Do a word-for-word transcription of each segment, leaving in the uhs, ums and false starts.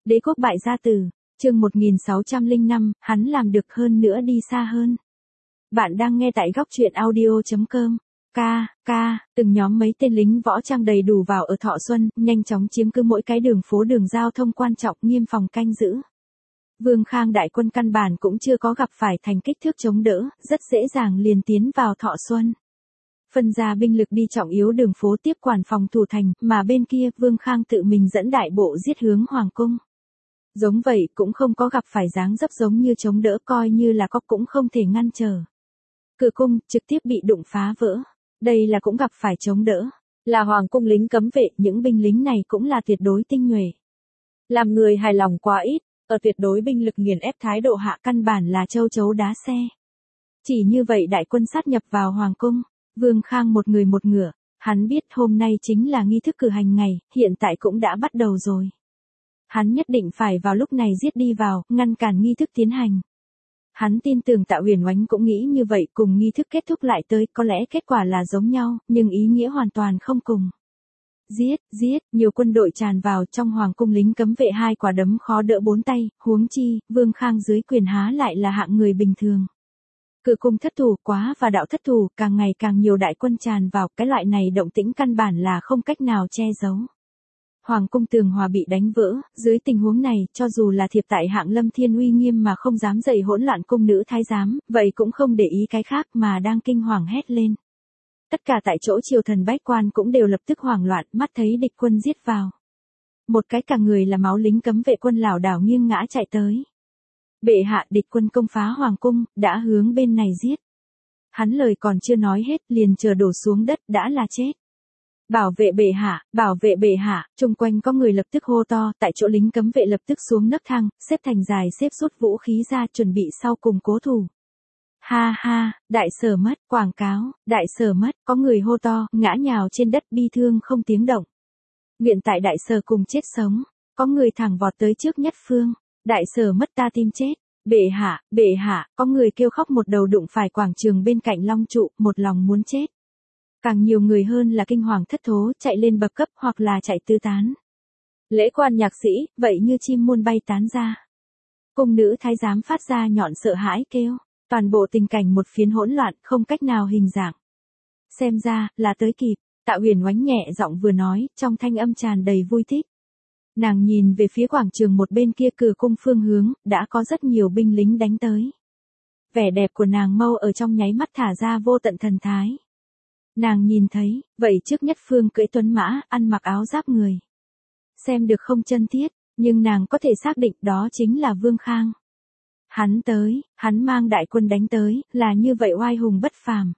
Đế quốc bại gia tử, chương một nghìn sáu trăm lẻ năm, hắn làm được hơn nữa đi xa hơn. Bạn đang nghe tại góc truyện audio chấm com. Ca, ca, từng nhóm mấy tên lính võ trang đầy đủ vào ở Thọ Xuân, nhanh chóng chiếm cứ mỗi cái đường phố đường giao thông quan trọng, nghiêm phòng canh giữ. Vương Khang đại quân căn bản cũng chưa có gặp phải thành kích thước chống đỡ, rất dễ dàng liền tiến vào Thọ Xuân. Phân ra binh lực đi trọng yếu đường phố tiếp quản phòng thủ thành, mà bên kia Vương Khang tự mình dẫn đại bộ giết hướng Hoàng cung. Giống vậy cũng không có gặp phải dáng dấp giống như chống đỡ, coi như là có cũng không thể ngăn trở. Cửa cung trực tiếp bị đụng phá vỡ. Đây là cũng gặp phải chống đỡ. Là Hoàng cung lính cấm vệ, những binh lính này cũng là tuyệt đối tinh nhuệ. Làm người hài lòng quá ít, ở tuyệt đối binh lực nghiền ép thái độ hạ căn bản là châu chấu đá xe. Chỉ như vậy đại quân sát nhập vào Hoàng cung. Vương Khang một người một ngựa, hắn biết hôm nay chính là nghi thức cử hành ngày, hiện tại cũng đã bắt đầu rồi. Hắn nhất định phải vào lúc này giết đi vào, ngăn cản nghi thức tiến hành. Hắn tin tưởng Tạ Huyền Oánh cũng nghĩ như vậy, cùng nghi thức kết thúc lại tới, có lẽ kết quả là giống nhau, nhưng ý nghĩa hoàn toàn không cùng. Giết, giết, nhiều quân đội tràn vào, trong Hoàng cung lính cấm vệ hai quả đấm khó đỡ bốn tay, huống chi, Vương Khang dưới quyền há lại là hạng người bình thường. Cửa cung thất thủ quá và đạo thất thủ, càng ngày càng nhiều đại quân tràn vào, cái loại này động tĩnh căn bản là không cách nào che giấu. Hoàng cung tường hòa bị đánh vỡ, dưới tình huống này, cho dù là thiệp tại hạng Lâm Thiên uy nghiêm mà không dám dậy hỗn loạn cung nữ thái giám, vậy cũng không để ý cái khác mà đang kinh hoàng hét lên. Tất cả tại chỗ triều thần bách quan cũng đều lập tức hoảng loạn, mắt thấy địch quân giết vào. Một cái cả người là máu lính cấm vệ quân lảo đảo nghiêng ngã chạy tới. Bệ hạ, địch quân công phá hoàng cung, đã hướng bên này giết. Hắn lời còn chưa nói hết, liền chờ đổ xuống đất, đã là chết. Bảo vệ bệ hạ, bảo vệ bệ hạ, chung quanh có người lập tức hô to, tại chỗ lính cấm vệ lập tức xuống nấc thang, xếp thành dài xếp rút vũ khí ra chuẩn bị sau cùng cố thủ. Ha ha, đại sở mất, quảng cáo, đại sở mất, có người hô to, ngã nhào trên đất bi thương không tiếng động. Nguyện tại đại sở cùng chết sống, có người thẳng vọt tới trước nhất phương. Đại sở mất ta tim chết, bệ hạ, bệ hạ, có người kêu khóc một đầu đụng phải quảng trường bên cạnh long trụ, một lòng muốn chết. Càng nhiều người hơn là kinh hoàng thất thố, chạy lên bậc cấp hoặc là chạy tứ tán. Lễ quan nhạc sĩ, vậy như chim muôn bay tán ra. Cung nữ thái giám phát ra nhọn sợ hãi kêu, toàn bộ tình cảnh một phiến hỗn loạn, không cách nào hình dạng. Xem ra, là tới kịp, Tạ Huyền Oánh nhẹ giọng vừa nói, trong thanh âm tràn đầy vui thích. Nàng nhìn về phía quảng trường một bên kia cửa cung phương hướng, đã có rất nhiều binh lính đánh tới. Vẻ đẹp của nàng mâu ở trong nháy mắt thả ra vô tận thần thái. Nàng nhìn thấy, vậy trước nhất phương cưỡi tuấn mã, ăn mặc áo giáp người. Xem được không chân thiết, nhưng nàng có thể xác định đó chính là Vương Khang. Hắn tới, hắn mang đại quân đánh tới, là như vậy oai hùng bất phàm.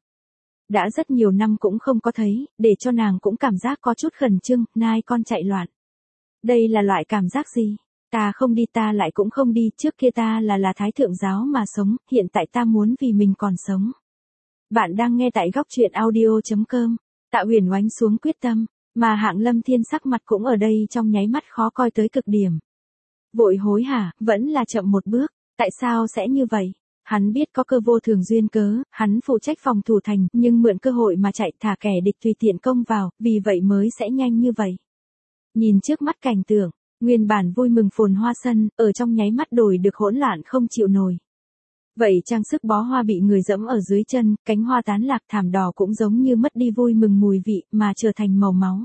Đã rất nhiều năm cũng không có thấy, để cho nàng cũng cảm giác có chút khẩn trương, nai con chạy loạn. Đây là loại cảm giác gì? Ta không đi ta lại cũng không đi, trước kia ta là là thái thượng giáo mà sống, hiện tại ta muốn vì mình còn sống. Bạn đang nghe tại góc truyện audio chấm com. Tạ Huyền Oánh xuống quyết tâm, mà hạng Lâm Thiên sắc mặt cũng ở đây trong nháy mắt khó coi tới cực điểm. Vội hối hả, vẫn là chậm một bước, tại sao sẽ như vậy? Hắn biết có cơ vô thường duyên cớ, hắn phụ trách phòng thủ thành, nhưng mượn cơ hội mà chạy thả kẻ địch tùy tiện công vào, vì vậy mới sẽ nhanh như vậy. Nhìn trước mắt cảnh tượng, nguyên bản vui mừng phồn hoa sân, ở trong nháy mắt đổi được hỗn loạn không chịu nổi. Vậy trang sức bó hoa bị người dẫm ở dưới chân, cánh hoa tán lạc, thảm đỏ cũng giống như mất đi vui mừng mùi vị, mà trở thành màu máu.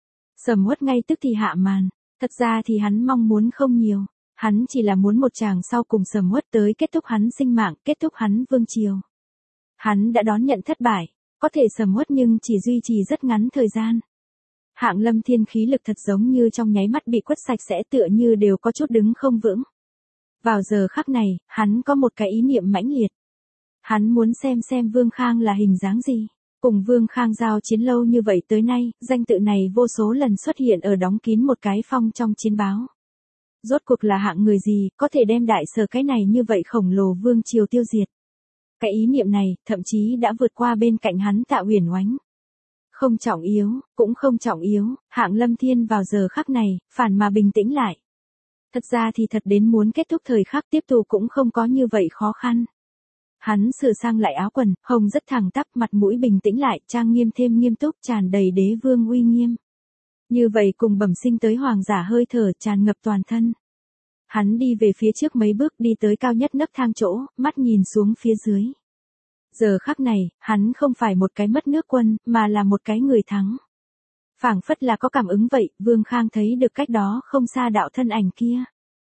Sầm Uất ngay tức thì hạ màn, thật ra thì hắn mong muốn không nhiều, hắn chỉ là muốn một chàng sau cùng Sầm Uất tới kết thúc hắn sinh mạng, kết thúc hắn vương triều. Hắn đã đón nhận thất bại, có thể Sầm Uất nhưng chỉ duy trì rất ngắn thời gian. Hạng Lâm Thiên khí lực thật giống như trong nháy mắt bị quất sạch sẽ, tựa như đều có chút đứng không vững. Vào giờ khắc này, hắn có một cái ý niệm mãnh liệt. Hắn muốn xem xem Vương Khang là hình dáng gì. Cùng Vương Khang giao chiến lâu như vậy tới nay, danh tự này vô số lần xuất hiện ở đóng kín một cái phong trong chiến báo. Rốt cuộc là hạng người gì, có thể đem đại sở cái này như vậy khổng lồ vương triều tiêu diệt. Cái ý niệm này, thậm chí đã vượt qua bên cạnh hắn Tạ Huyền Oánh. Không trọng yếu, cũng không trọng yếu, hạng Lâm Thiên vào giờ khắc này, phản mà bình tĩnh lại. Thật ra thì thật đến muốn kết thúc thời khắc tiếp tục cũng không có như vậy khó khăn. Hắn sửa sang lại áo quần, hồng rất thẳng tắp, mặt mũi bình tĩnh lại, trang nghiêm thêm nghiêm túc, tràn đầy đế vương uy nghiêm. Như vậy cùng bẩm sinh tới hoàng giả hơi thở tràn ngập toàn thân. Hắn đi về phía trước mấy bước đi tới cao nhất nấc thang chỗ, mắt nhìn xuống phía dưới. Giờ khắc này, hắn không phải một cái mất nước quân, mà là một cái người thắng. Phảng phất là có cảm ứng vậy, Vương Khang thấy được cách đó không xa đạo thân ảnh kia.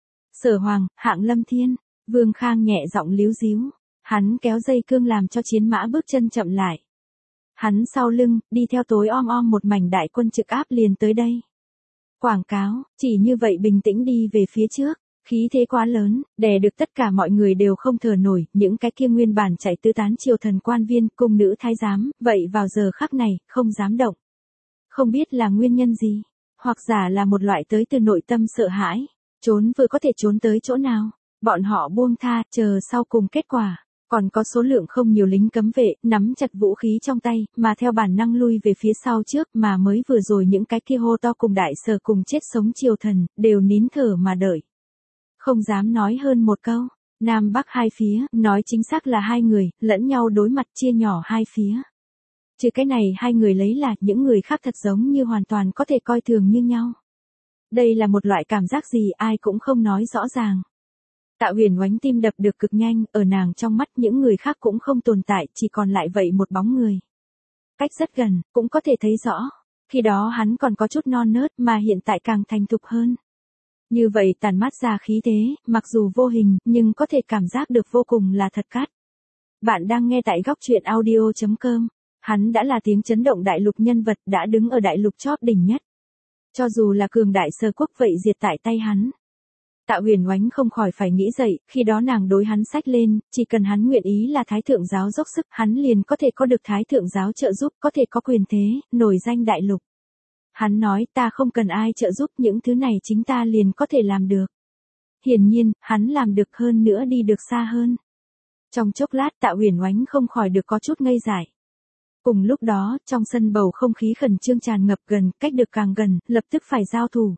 Sở Hoàng, Hạng Lâm Thiên, Vương Khang nhẹ giọng líu díu. Hắn kéo dây cương làm cho chiến mã bước chân chậm lại. Hắn sau lưng, đi theo tối om om một mảnh đại quân trực áp liền tới đây. Quảng cáo, chỉ như vậy bình tĩnh đi về phía trước, khí thế quá lớn, đè được tất cả mọi người đều không thở nổi, những cái kia nguyên bản chạy tứ tán triều thần quan viên, cung nữ thái giám, vậy vào giờ khắc này, không dám động. Không biết là nguyên nhân gì, hoặc giả là một loại tới từ nội tâm sợ hãi, trốn vừa có thể trốn tới chỗ nào, bọn họ buông tha, chờ sau cùng kết quả. Còn có số lượng không nhiều lính cấm vệ, nắm chặt vũ khí trong tay, mà theo bản năng lui về phía sau trước, mà mới vừa rồi những cái kia hô to cùng đại sở cùng chết sống triều thần, đều nín thở mà đợi. Không dám nói hơn một câu, Nam Bắc hai phía, nói chính xác là hai người, lẫn nhau đối mặt chia nhỏ hai phía. Trừ cái này hai người lấy là những người khác thật giống như hoàn toàn có thể coi thường như nhau. Đây là một loại cảm giác gì ai cũng không nói rõ ràng. Tạ Huyền Oánh tim đập được cực nhanh, ở nàng trong mắt những người khác cũng không tồn tại, chỉ còn lại vậy một bóng người. Cách rất gần, cũng có thể thấy rõ. Khi đó hắn còn có chút non nớt mà hiện tại càng thành thục hơn. Như vậy tàn mát ra khí thế, mặc dù vô hình, nhưng có thể cảm giác được vô cùng là thật cát. Bạn đang nghe tại góc truyện audio chấm com. Hắn đã là tiếng chấn động đại lục nhân vật, đã đứng ở đại lục chóp đỉnh nhất. Cho dù là cường đại Sở quốc vậy diệt tại tay hắn. Tạ Huyền Oánh không khỏi phải nghĩ dậy, khi đó nàng đối hắn xách lên, chỉ cần hắn nguyện ý là Thái Thượng giáo dốc sức, hắn liền có thể có được Thái Thượng giáo trợ giúp, có thể có quyền thế, nổi danh đại lục. Hắn nói ta không cần ai trợ giúp, những thứ này chính ta liền có thể làm được. Hiển nhiên, hắn làm được hơn nữa đi được xa hơn. Trong chốc lát Tạ Huyền Oánh không khỏi được có chút ngây dại. Cùng lúc đó, trong sân bầu không khí khẩn trương tràn ngập gần, cách được càng gần, lập tức phải giao thủ.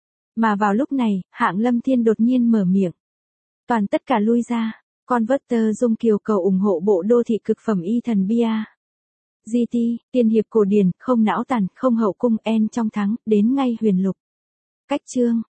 Mà vào lúc này, Hạng Lâm Thiên đột nhiên mở miệng. Toàn tất cả lui ra, Converter Dung Kiều cầu ủng hộ bộ đô thị cực phẩm y thần bia. giê tê, tiên hiệp cổ điển, không não tàn, không hậu cung en trong thắng, đến ngay huyền lục. Cách chương,